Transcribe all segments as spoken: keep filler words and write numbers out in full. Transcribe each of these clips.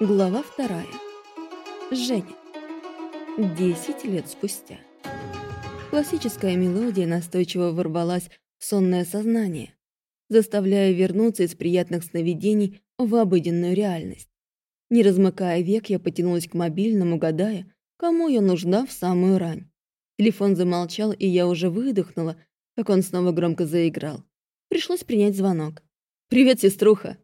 Глава вторая. Женя. Десять лет спустя. Классическая мелодия настойчиво ворвалась в сонное сознание, заставляя вернуться из приятных сновидений в обыденную реальность. Не размыкая век, я потянулась к мобильному, гадая, кому я нужна в самую рань. Телефон замолчал, и я уже выдохнула, как он снова громко заиграл. Пришлось принять звонок. «Привет, сеструха!»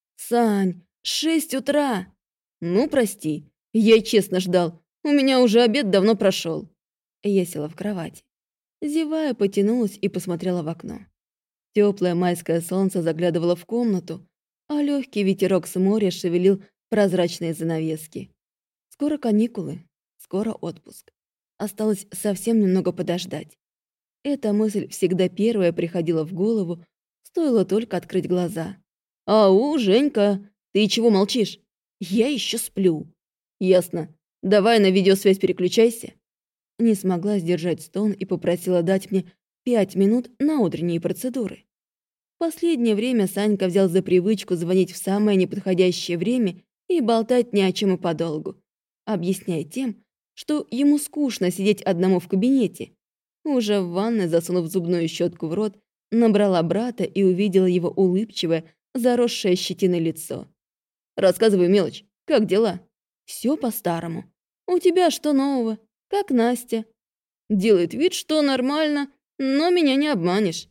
«Сань, шесть утра!» «Ну, прости, я честно ждал. У меня уже обед давно прошел». Я села в кровати. Зевая, потянулась и посмотрела в окно. Теплое майское солнце заглядывало в комнату, а легкий ветерок с моря шевелил прозрачные занавески. Скоро каникулы, скоро отпуск. Осталось совсем немного подождать. Эта мысль всегда первая приходила в голову, стоило только открыть глаза. «Ау, Женька, ты чего молчишь?» «Я еще сплю». «Ясно. Давай на видеосвязь переключайся». Не смогла сдержать стон и попросила дать мне пять минут на утренние процедуры. В последнее время Санька взял за привычку звонить в самое неподходящее время и болтать ни о чем и подолгу, объясняя тем, что ему скучно сидеть одному в кабинете. Уже в ванной, засунув зубную щетку в рот, набрала брата и увидела его улыбчивое, заросшее щетиной лицо. «Рассказывай, мелочь, как дела?» «Все по-старому. У тебя что нового? Как Настя?» «Делает вид, что нормально, но меня не обманешь».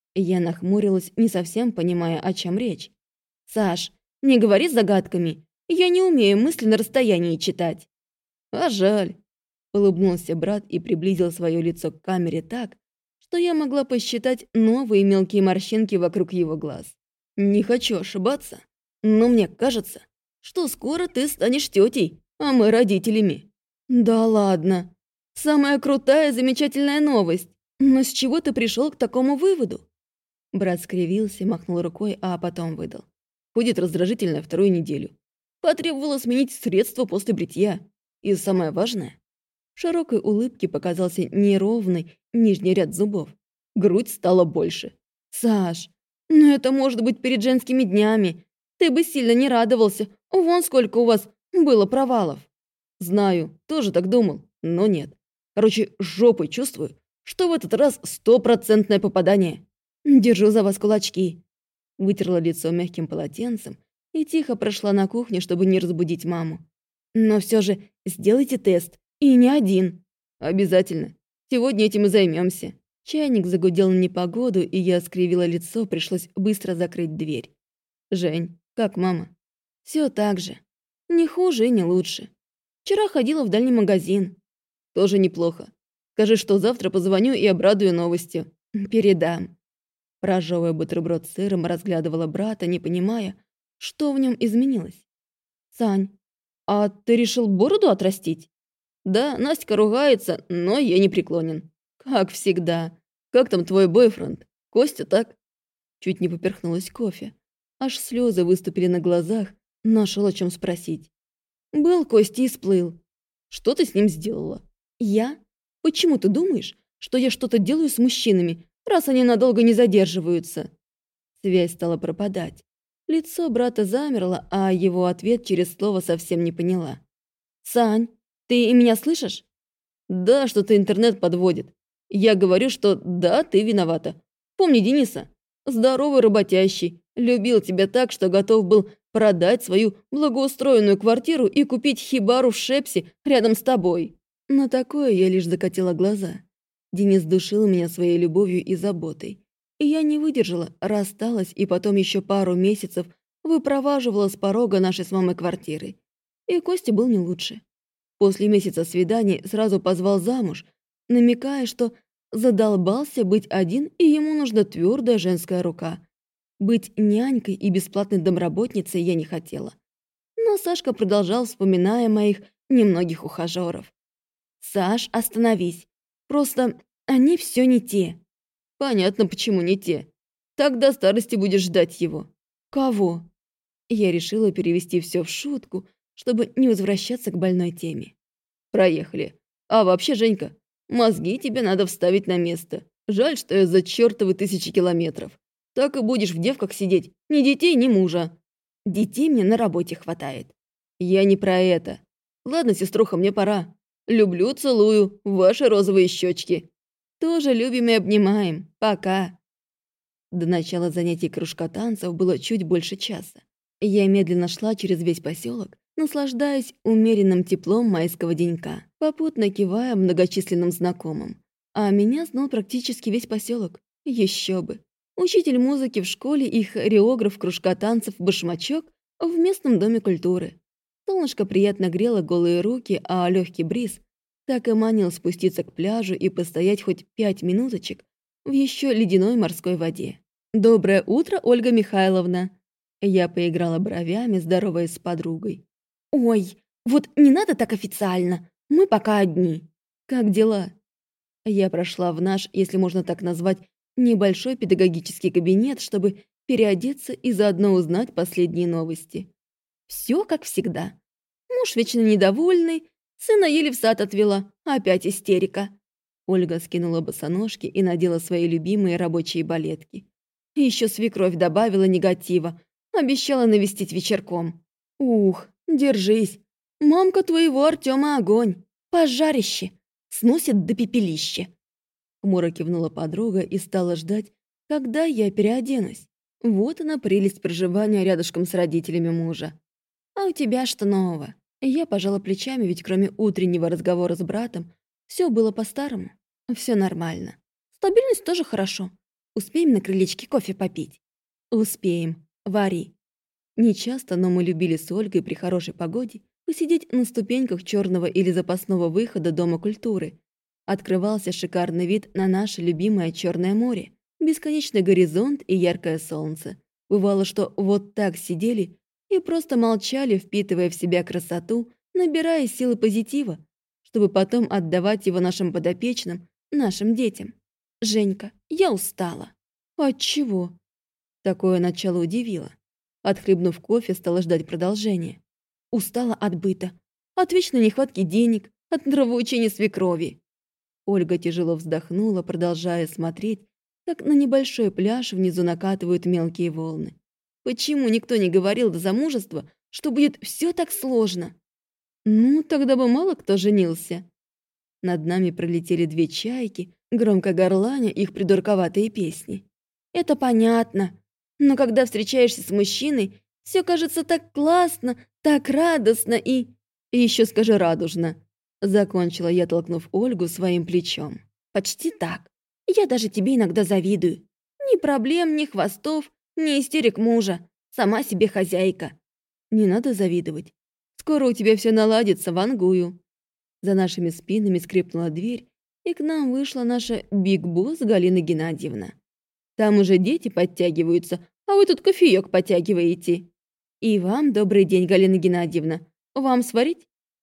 Я нахмурилась, не совсем понимая, о чем речь. «Саш, не говори загадками. Я не умею мысли на расстоянии читать». «А жаль», — улыбнулся брат и приблизил свое лицо к камере так, что я могла посчитать новые мелкие морщинки вокруг его глаз. «Не хочу ошибаться, но мне кажется, что скоро ты станешь тетей, а мы родителями». «Да ладно. Самая крутая, замечательная новость. Но с чего ты пришел к такому выводу?» Брат скривился, махнул рукой, а потом выдал. «Ходит раздражительная вторую неделю. Потребовала сменить средства после бритья. И самое важное, в широкой улыбке показался неровный нижний ряд зубов. Грудь стала больше. «Саш, ну это может быть перед женскими днями. Ты бы сильно не радовался. Вон сколько у вас было провалов». «Знаю, тоже так думал, но нет. Короче, жопой чувствую, что в этот раз стопроцентное попадание. Держу за вас кулачки». Вытерла лицо мягким полотенцем и тихо прошла на кухню, чтобы не разбудить маму. «Но все же сделайте тест, и не один». «Обязательно. Сегодня этим и займемся». Чайник загудел на непогоду, и я скривила лицо, пришлось быстро закрыть дверь. «Жень, как мама?» Все так же. Не хуже и не лучше. Вчера ходила в дальний магазин». «Тоже неплохо. Скажи, что завтра позвоню и обрадую новостью». «Передам». Прожевывая бутерброд с сыром, разглядывала брата, не понимая, что в нем изменилось. «Сань, а ты решил бороду отрастить?» «Да, Настя ругается, но я не преклонен». «Как всегда. Как там твой бойфренд? Костя, так?» Чуть не поперхнулась кофе. Аж слезы выступили на глазах, нашел о чем спросить. «Был Костя и сплыл». «Что ты с ним сделала?» «Я? Почему ты думаешь, что я что-то делаю с мужчинами, раз они надолго не задерживаются?» Связь стала пропадать. Лицо брата замерло, а его ответ через слово совсем не поняла. «Сань, ты меня слышишь?» «Да, что-то интернет подводит. Я говорю, что да, ты виновата. Помни Дениса. Здоровый, работящий. Любил тебя так, что готов был продать свою благоустроенную квартиру и купить хибару в Шепсе рядом с тобой». На такое я лишь закатила глаза. Денис душил меня своей любовью и заботой. И я не выдержала, рассталась и потом еще пару месяцев выпроваживала с порога нашей с мамой квартиры. И Костя был не лучше. После месяца свиданий сразу позвал замуж, намекая, что задолбался быть один и ему нужна твердая женская рука. Быть нянькой и бесплатной домработницей я не хотела. Но Сашка продолжал, вспоминая моих немногих ухажеров. «Саш, остановись. Просто они все не те». «Понятно, почему не те. Так до старости будешь ждать его». «Кого?» Я решила перевести все в шутку, чтобы не возвращаться к больной теме. «Проехали. А вообще, Женька, мозги тебе надо вставить на место. Жаль, что я за чертовы тысячи километров. Так и будешь в девках сидеть. Ни детей, ни мужа». «Детей мне на работе хватает». Я не про это. Ладно, сеструха, мне пора. Люблю, целую, ваши розовые щечки. Тоже любим и обнимаем. Пока. До начала занятий кружка танцев было чуть больше часа. Я медленно шла через весь поселок, наслаждаясь умеренным теплом майского денька, попутно кивая многочисленным знакомым. А меня знал практически весь поселок. Еще бы. Учитель музыки в школе и хореограф кружка танцев «Башмачок» в местном доме культуры. Солнышко приятно грело голые руки, а легкий бриз так и манил спуститься к пляжу и постоять хоть пять минуточек в еще ледяной морской воде. «Доброе утро, Ольга Михайловна!» Я поиграла бровями, здороваясь с подругой. «Ой, вот не надо так официально, мы пока одни». «Как дела?» Я прошла в наш, если можно так назвать, небольшой педагогический кабинет, чтобы переодеться и заодно узнать последние новости. Все как всегда. Муж вечно недовольный, сына еле в сад отвела, опять истерика. Ольга скинула босоножки и надела свои любимые рабочие балетки. Еще свекровь добавила негатива, обещала навестить вечерком. Ух, держись. Мамка твоего Артема огонь. Пожарище. Сносит до пепелища. Хмуро кивнула подруга и стала ждать, когда я переоденусь. Вот она прелесть проживания рядышком с родителями мужа. А у тебя что нового? Я пожала плечами, ведь кроме утреннего разговора с братом, все было по-старому. Все нормально. Стабильность тоже хорошо. Успеем на крылечке кофе попить? Успеем. Вари. Нечасто, но мы любили с Ольгой при хорошей погоде посидеть на ступеньках черного или запасного выхода Дома культуры. Открывался шикарный вид на наше любимое Черное море, бесконечный горизонт и яркое солнце. Бывало, что вот так сидели и просто молчали, впитывая в себя красоту, набирая силы позитива, чтобы потом отдавать его нашим подопечным, нашим детям. «Женька, я устала». «От чего?» Такое начало удивило. Отхлебнув кофе, стала ждать продолжения. «Устала от быта, от вечной нехватки денег, от нравоучения свекрови». Ольга тяжело вздохнула, продолжая смотреть, как на небольшой пляж внизу накатывают мелкие волны. «Почему никто не говорил до замужества, что будет все так сложно?» «Ну, тогда бы мало кто женился». Над нами пролетели две чайки, громко горланя их придурковатые песни. «Это понятно. Но когда встречаешься с мужчиной, все кажется так классно, так радостно и...» «И еще скажи радужно», — закончила я, толкнув Ольгу своим плечом. «Почти так. Я даже тебе иногда завидую. Ни проблем, ни хвостов, ни истерик мужа. Сама себе хозяйка». «Не надо завидовать. Скоро у тебя все наладится, вангую». За нашими спинами скрипнула дверь, и к нам вышла наша биг-босс Галина Геннадьевна. «Там уже дети подтягиваются, а вы тут кофеёк подтягиваете». «И вам добрый день, Галина Геннадьевна. Вам сварить?»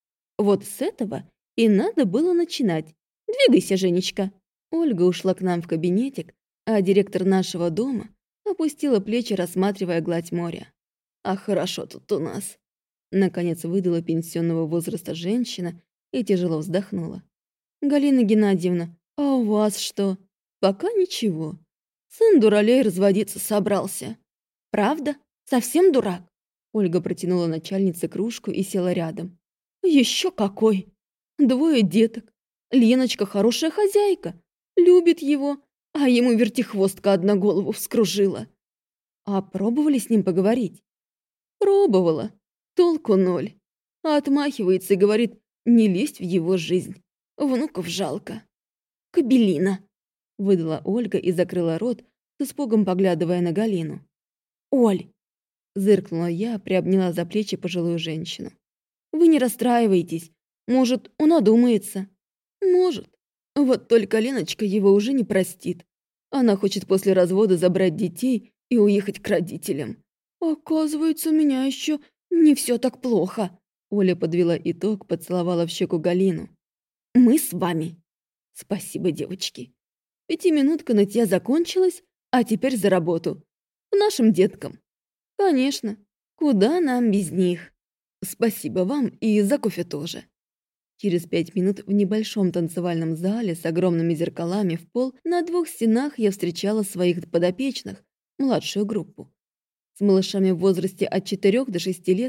Вот с этого и надо было начинать. «Двигайся, Женечка». Ольга ушла к нам в кабинетик, а директор нашего дома опустила плечи, рассматривая гладь моря. «А хорошо тут у нас». Наконец выдала пенсионного возраста женщина и тяжело вздохнула. «Галина Геннадьевна, а у вас что?» «Пока ничего. Сын дуралей разводиться собрался». «Правда? Совсем дурак?» Ольга протянула начальнице кружку и села рядом. «Еще какой! Двое деток. Леночка хорошая хозяйка, любит его, а ему вертихвостка одна голову вскружила». «А пробовали с ним поговорить?» «Пробовала. Толку ноль. Отмахивается и говорит, не лезть в его жизнь. Внуков жалко». «Кобелина», — выдала Ольга и закрыла рот, с испугом поглядывая на Галину. «Оль!» — зыркнула я, приобняла за плечи пожилую женщину. «Вы не расстраивайтесь. Может, он одумается». «Может. Вот только Леночка его уже не простит. Она хочет после развода забрать детей и уехать к родителям». «Оказывается, у меня еще не все так плохо». Оля подвела итог, поцеловала в щеку Галину. «Мы с вами». «Спасибо, девочки. Пятиминутка нытья закончилась, а теперь за работу. К нашим деткам». «Конечно. Куда нам без них?» «Спасибо вам и за кофе тоже». Через пять минут в небольшом танцевальном зале с огромными зеркалами в пол на двух стенах я встречала своих подопечных, младшую группу. С малышами в возрасте от четырёх до шести лет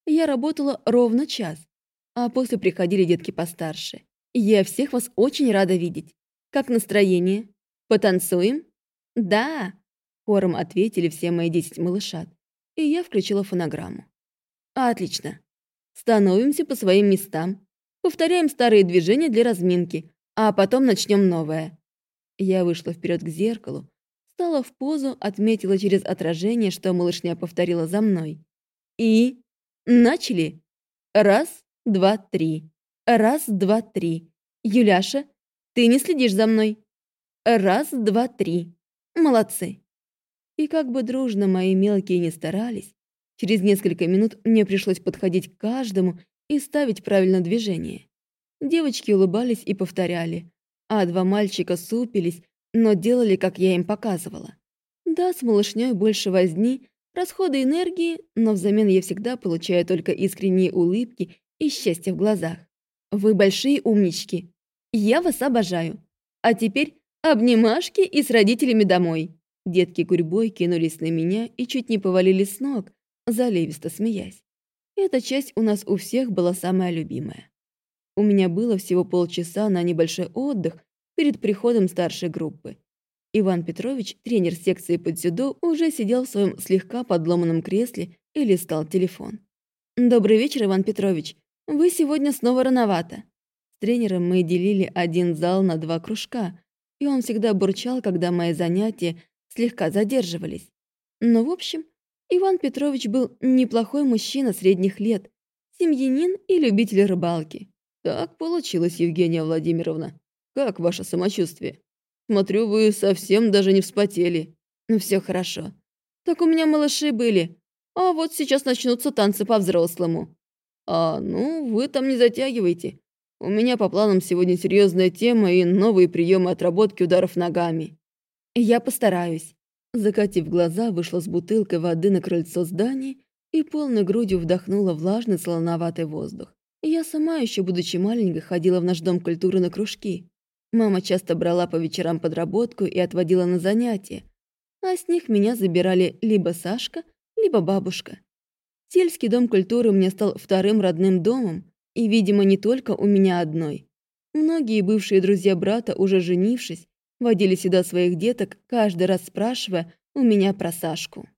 я работала ровно час, а после приходили детки постарше. Я всех вас очень рада видеть. Как настроение? Потанцуем? Да, хором ответили все мои десять малышат, и я включила фонограмму. Отлично. Становимся по своим местам, повторяем старые движения для разминки, а потом начнем новое. Я вышла вперед к зеркалу, встала в позу, отметила через отражение, что малышня повторила за мной. И... начали. Раз, два, три. Раз, два, три. Юляша, ты не следишь за мной. Раз, два, три. Молодцы. И как бы дружно мои мелкие не старались, через несколько минут мне пришлось подходить к каждому и ставить правильно движение. Девочки улыбались и повторяли, а два мальчика супились, но делали, как я им показывала. Да, с малышней больше возни, расходы энергии, но взамен я всегда получаю только искренние улыбки и счастье в глазах. Вы большие умнички. Я вас обожаю. А теперь обнимашки и с родителями домой. Детки гурьбой кинулись на меня и чуть не повалились с ног, заливисто смеясь. Эта часть у нас у всех была самая любимая. У меня было всего полчаса на небольшой отдых перед приходом старшей группы. Иван Петрович, тренер секции по дзюдо, уже сидел в своем слегка подломанном кресле и листал телефон. «Добрый вечер, Иван Петрович. Вы сегодня снова рановато». С тренером мы делили один зал на два кружка, и он всегда бурчал, когда мои занятия слегка задерживались. Но, в общем, Иван Петрович был неплохой мужчина средних лет, семьянин и любитель рыбалки. «Так получилось, Евгения Владимировна. Как ваше самочувствие? Смотрю, вы совсем даже не вспотели». «Ну, все хорошо. Так у меня малыши были. А вот сейчас начнутся танцы по-взрослому». «А, ну, вы там не затягивайте. У меня по планам сегодня серьезная тема и новые приемы отработки ударов ногами». «Я постараюсь». Закатив глаза, вышла с бутылкой воды на крыльцо здания и полной грудью вдохнула влажный солоноватый воздух. Я сама еще, будучи маленькой, ходила в наш дом культуры на кружки. Мама часто брала по вечерам подработку и отводила на занятия, а с них меня забирали либо Сашка, либо бабушка. Сельский дом культуры мне стал вторым родным домом, и, видимо, не только у меня одной. Многие бывшие друзья брата, уже женившись, водили сюда своих деток, каждый раз спрашивая у меня про Сашку.